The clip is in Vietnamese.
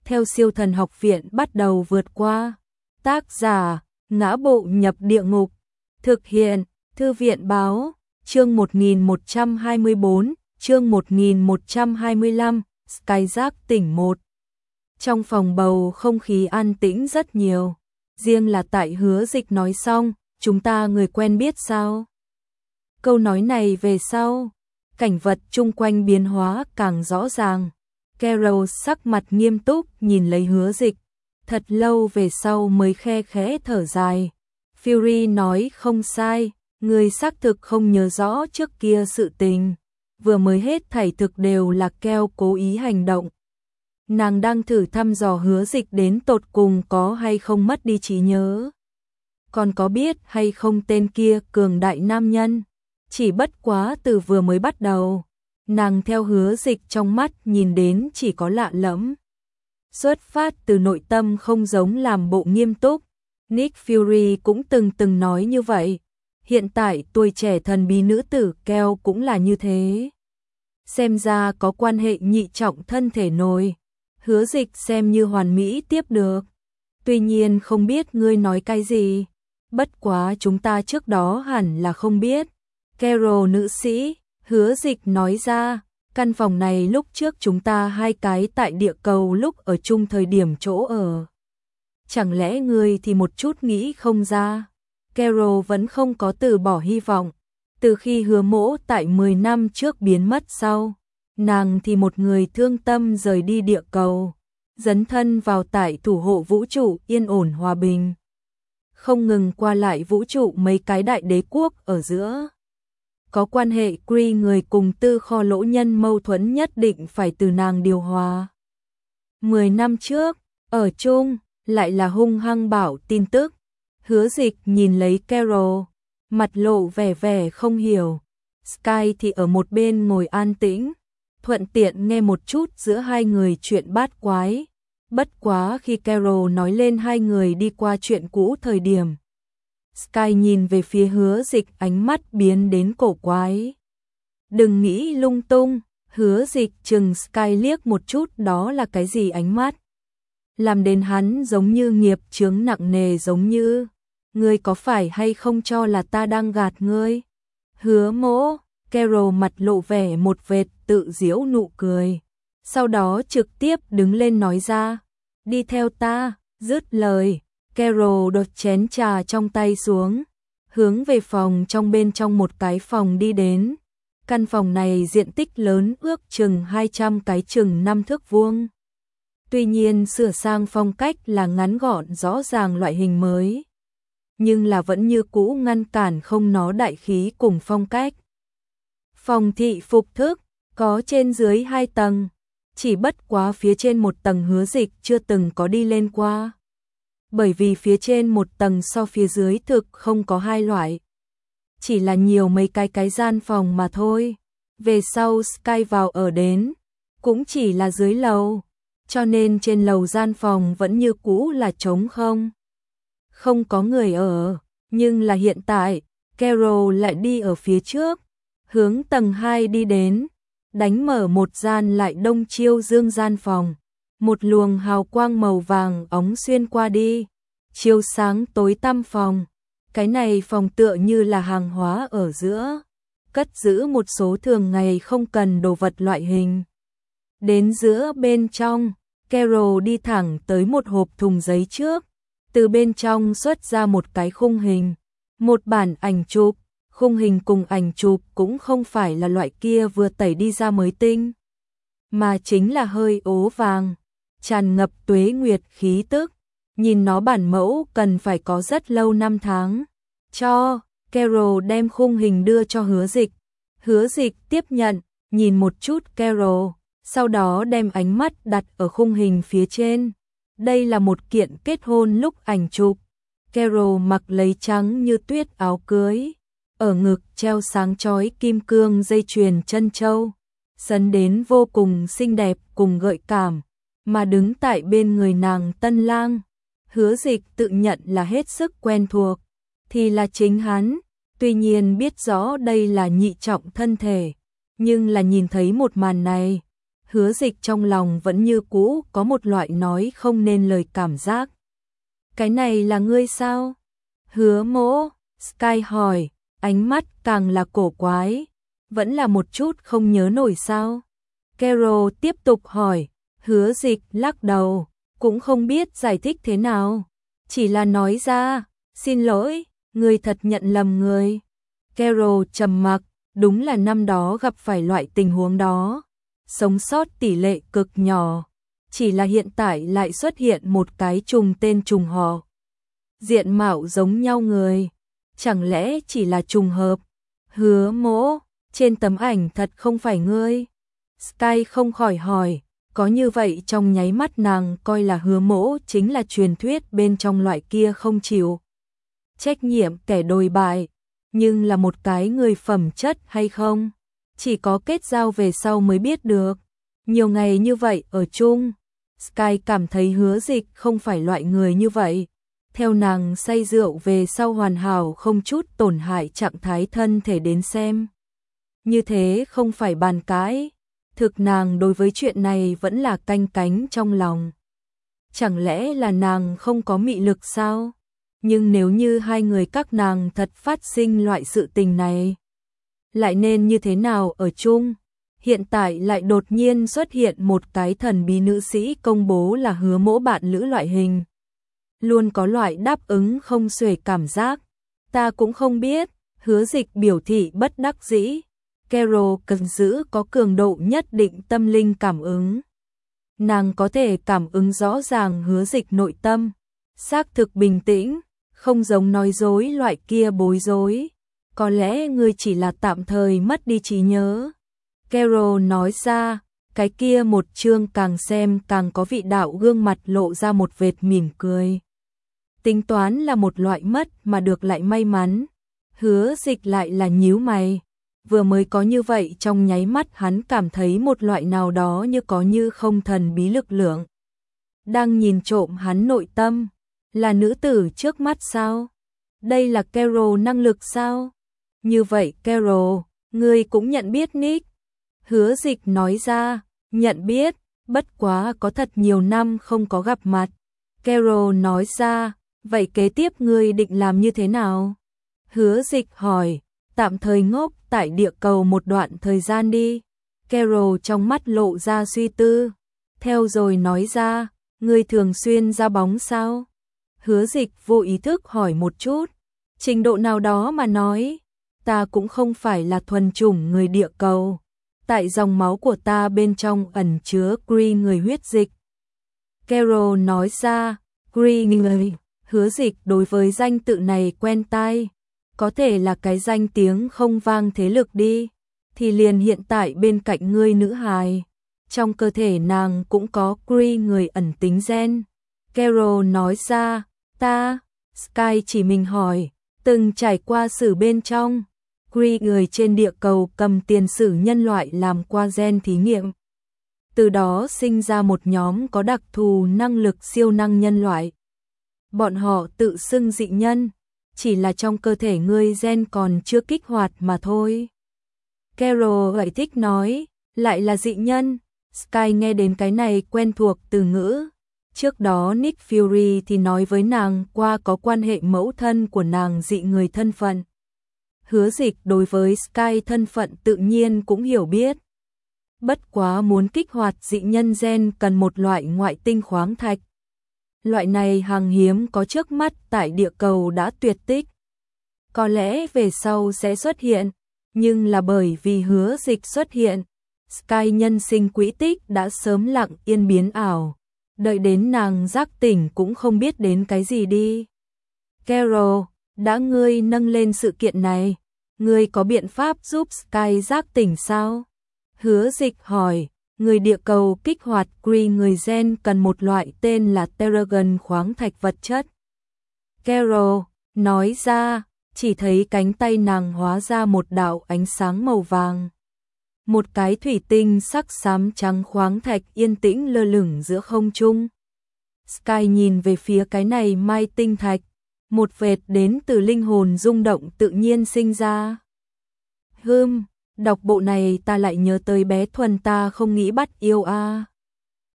theo Siêu Thần Học Viện bắt đầu vượt qua. Tác giả: Ngã Bộ Nhập Địa Ngục. Thực hiện: Thư viện báo. Chương 1124, chương 1125, Skyjack tỉnh 1. Trong phòng bầu không khí an tĩnh rất nhiều. Riêng là tại Hứa Dịch nói xong, chúng ta người quen biết sao? Câu nói này về sau, cảnh vật chung quanh biến hóa càng rõ ràng. Carol sắc mặt nghiêm túc nhìn lấy Hứa Dịch, thật lâu về sau mới khe khẽ thở dài. Fury nói không sai, người xác thực không nhớ rõ trước kia sự tình. Vừa mới hết thảy thực đều là Keo cố ý hành động. Nàng đang thử thăm dò Hứa Dịch đến tột cùng có hay không mất đi trí nhớ. Còn có biết hay không tên kia cường đại nam nhân. Chỉ bất quá từ vừa mới bắt đầu, nàng theo Hứa Dịch trong mắt nhìn đến chỉ có lạ lẫm. Xuất phát từ nội tâm không giống làm bộ nghiêm túc. Nick Fury cũng từng nói như vậy. Hiện tại tuổi trẻ thần bí nữ tử Keo cũng là như thế. Xem ra có quan hệ nhị trọng thân thể nồi. Hứa Dịch xem như hoàn mỹ tiếp được. Tuy nhiên không biết ngươi nói cái gì. Bất quá chúng ta trước đó hẳn là không biết. Carol nữ sĩ, Hứa Dịch nói ra, căn phòng này lúc trước chúng ta hai cái tại địa cầu lúc ở chung thời điểm chỗ ở. Chẳng lẽ ngươi thì một chút nghĩ không ra? Carol vẫn không có từ bỏ hy vọng. Từ khi Hứa Mỗ tại 10 năm trước biến mất sau, nàng thì một người thương tâm rời đi địa cầu, dấn thân vào tại thủ hộ vũ trụ yên ổn hòa bình. Không ngừng qua lại vũ trụ mấy cái đại đế quốc ở giữa. Có quan hệ Kree người cùng tư kho lỗ nhân mâu thuẫn nhất định phải từ nàng điều hòa. 10 năm trước, ở chung, lại là hung hăng bảo tin tức. Hứa Dịch nhìn lấy Carol, mặt lộ vẻ không hiểu. Sky thì ở một bên ngồi an tĩnh, thuận tiện nghe một chút giữa hai người chuyện bát quái. Bất quá khi Carol nói lên hai người đi qua chuyện cũ thời điểm, Sky nhìn về phía Hứa Dịch ánh mắt biến đến cổ quái. Đừng nghĩ lung tung, Hứa Dịch chừng Sky liếc một chút, đó là cái gì ánh mắt? Làm đến hắn giống như nghiệp chướng nặng nề, giống như ngươi có phải hay không cho là ta đang gạt ngươi? Hứa Mỗ, Carol mặt lộ vẻ một vệt tự giễu nụ cười. Sau đó trực tiếp đứng lên nói ra, đi theo ta. Dứt lời, Carol đột chén trà trong tay xuống, hướng về phòng trong bên trong một cái phòng đi đến. Căn phòng này diện tích lớn, ước chừng 200 cái chừng 5 thước vuông. Tuy nhiên sửa sang phong cách là ngắn gọn rõ ràng loại hình mới, nhưng là vẫn như cũ ngăn cản không nó đại khí cùng phong cách. Phòng thị phục thức, có trên dưới 2 tầng, chỉ bất quá phía trên một tầng Hứa Dịch chưa từng có đi lên qua. Bởi vì phía trên một tầng so phía dưới thực không có hai loại. Chỉ là nhiều mấy cái gian phòng mà thôi. Về sau Sky vào ở đến, cũng chỉ là dưới lầu. Cho nên trên lầu gian phòng vẫn như cũ là trống không. Không có người ở, nhưng là hiện tại, Carol lại đi ở phía trước, hướng tầng 2 đi đến, đánh mở một gian lại đông chiêu dương gian phòng. Một luồng hào quang màu vàng óng xuyên qua đi, chiếu sáng tối tăm phòng. Cái này phòng tựa như là hàng hóa ở giữa, cất giữ một số thường ngày không cần đồ vật loại hình. Đến giữa bên trong, Carol đi thẳng tới một hộp thùng giấy trước, từ bên trong xuất ra một cái khung hình, một bản ảnh chụp. Khung hình cùng ảnh chụp cũng không phải là loại kia vừa tẩy đi ra mới tinh, mà chính là hơi ố vàng, tràn ngập tuế nguyệt khí tức. Nhìn nó bản mẫu cần phải có rất lâu năm tháng. Cho, Carol đem khung hình đưa cho Hứa Dịch. Hứa Dịch tiếp nhận, nhìn một chút Carol, sau đó đem ánh mắt đặt ở khung hình phía trên. Đây là một kiện kết hôn lúc ảnh chụp. Carol mặc lấy trắng như tuyết áo cưới, ở ngực treo sáng chói kim cương dây chuyền chân châu, sấn đến vô cùng xinh đẹp cùng gợi cảm, mà đứng tại bên người nàng tân lang. Hứa Dịch tự nhận là hết sức quen thuộc, thì là chính hắn, tuy nhiên biết rõ đây là nhị trọng thân thể, nhưng là nhìn thấy một màn này, Hứa Dịch trong lòng vẫn như cũ có một loại nói không nên lời cảm giác. Cái này là ngươi sao? Hứa Mỗ, Sky hỏi, ánh mắt càng là cổ quái, vẫn là một chút không nhớ nổi sao? Carol tiếp tục hỏi, Hứa Dịch lắc đầu, cũng không biết giải thích thế nào, chỉ là nói ra, xin lỗi, ngươi thật nhận lầm người. Carol trầm mặc, đúng là năm đó gặp phải loại tình huống đó, sống sót tỷ lệ cực nhỏ, chỉ là hiện tại lại xuất hiện một cái trùng tên trùng họ. Diện mạo giống nhau người, chẳng lẽ chỉ là trùng hợp? Hứa Mỗ, trên tấm ảnh thật không phải ngươi. Sky không khỏi hỏi, có như vậy trong nháy mắt nàng coi là Hứa Mỗ chính là truyền thuyết bên trong loại kia không chịu trách nhiệm kẻ đồi bại, nhưng là một cái người phẩm chất hay không? Chỉ có kết giao về sau mới biết được. Nhiều ngày như vậy ở chung, Sky cảm thấy Hứa Dịch không phải loại người như vậy. Theo nàng say rượu về sau hoàn hảo không chút tổn hại trạng thái thân thể đến xem. Như thế không phải bàn cãi, thực nàng đối với chuyện này vẫn là canh cánh trong lòng. Chẳng lẽ là nàng không có mị lực sao? Nhưng nếu như hai người các nàng thật phát sinh loại sự tình này, lại nên như thế nào ở chung? Hiện tại lại đột nhiên xuất hiện một cái thần bí nữ sĩ công bố là Hứa Mỗ bạn lữ loại hình. Luôn có loại đáp ứng không xuể cảm giác. Ta cũng không biết, Hứa Dịch biểu thị bất đắc dĩ. Carol cần giữ có cường độ nhất định tâm linh cảm ứng. Nàng có thể cảm ứng rõ ràng Hứa Dịch nội tâm, xác thực bình tĩnh, không giống nói dối loại kia bối rối. Có lẽ ngươi chỉ là tạm thời mất đi trí nhớ. Carol nói ra, cái kia một chương càng xem càng có vị đạo gương mặt lộ ra một vệt mỉm cười. Tính toán là một loại mất mà được lại may mắn. Hứa Dịch lại là nhíu mày. Vừa mới có như vậy trong nháy mắt hắn cảm thấy một loại nào đó như có như không thần bí lực lượng đang nhìn trộm hắn nội tâm. Là nữ tử trước mắt sao? Đây là Carol năng lực sao? Như vậy Carol, ngươi cũng nhận biết Nick. Hứa Dịch nói ra, nhận biết, bất quá có thật nhiều năm không có gặp mặt. Carol nói ra, vậy kế tiếp ngươi định làm như thế nào? Hứa Dịch hỏi, tạm thời ngốc tại địa cầu một đoạn thời gian đi. Carol trong mắt lộ ra suy tư, theo rồi nói ra, ngươi thường xuyên ra bóng sao? Hứa Dịch vô ý thức hỏi một chút, trình độ nào đó mà nói, ta cũng không phải là thuần chủng người địa cầu. Tại dòng máu của ta bên trong ẩn chứa Kree người huyết dịch. Carol nói ra, Kree người. Hứa Dịch đối với danh tự này quen tai, có thể là cái danh tiếng không vang thế lực đi, thì liền hiện tại bên cạnh ngươi nữ hài, trong cơ thể nàng cũng có Kree người ẩn tính gen. Carol nói ra, ta, Sky chỉ mình hỏi, từng trải qua sử bên trong, Kree người trên địa cầu cầm tiền sử nhân loại làm qua gen thí nghiệm. Từ đó sinh ra một nhóm có đặc thù năng lực siêu năng nhân loại. Bọn họ tự xưng dị nhân, chỉ là trong cơ thể ngươi gen còn chưa kích hoạt mà thôi. Carol giải thích nói, lại là dị nhân. Sky nghe đến cái này quen thuộc từ ngữ. Trước đó Nick Fury thì nói với nàng qua có quan hệ mẫu thân của nàng dị người thân phận. Hứa Dịch đối với Sky thân phận tự nhiên cũng hiểu biết. Bất quá muốn kích hoạt dị nhân gen cần một loại ngoại tinh khoáng thạch. Loại này hàng hiếm có trước mắt tại địa cầu đã tuyệt tích. Có lẽ về sau sẽ xuất hiện, nhưng là bởi vì Hứa Dịch xuất hiện, Sky nhân sinh quỹ tích đã sớm lặng yên biến ảo. Đợi đến nàng giác tỉnh cũng không biết đến cái gì đi. Carol, đã ngươi nâng lên sự kiện này, ngươi có biện pháp giúp Sky giác tỉnh sao? Hứa Dịch hỏi, người địa cầu kích hoạt Kree người gen cần một loại tên là Terrigen khoáng thạch vật chất. Carol nói ra, chỉ thấy cánh tay nàng hóa ra một đạo ánh sáng màu vàng. Một cái thủy tinh sắc xám trắng khoáng thạch yên tĩnh lơ lửng giữa không trung. Sky nhìn về phía cái này mai tinh thạch, một vệt đến từ linh hồn rung động tự nhiên sinh ra. Đọc bộ này ta lại nhớ tới bé Thuần ta không nghĩ bắt yêu a.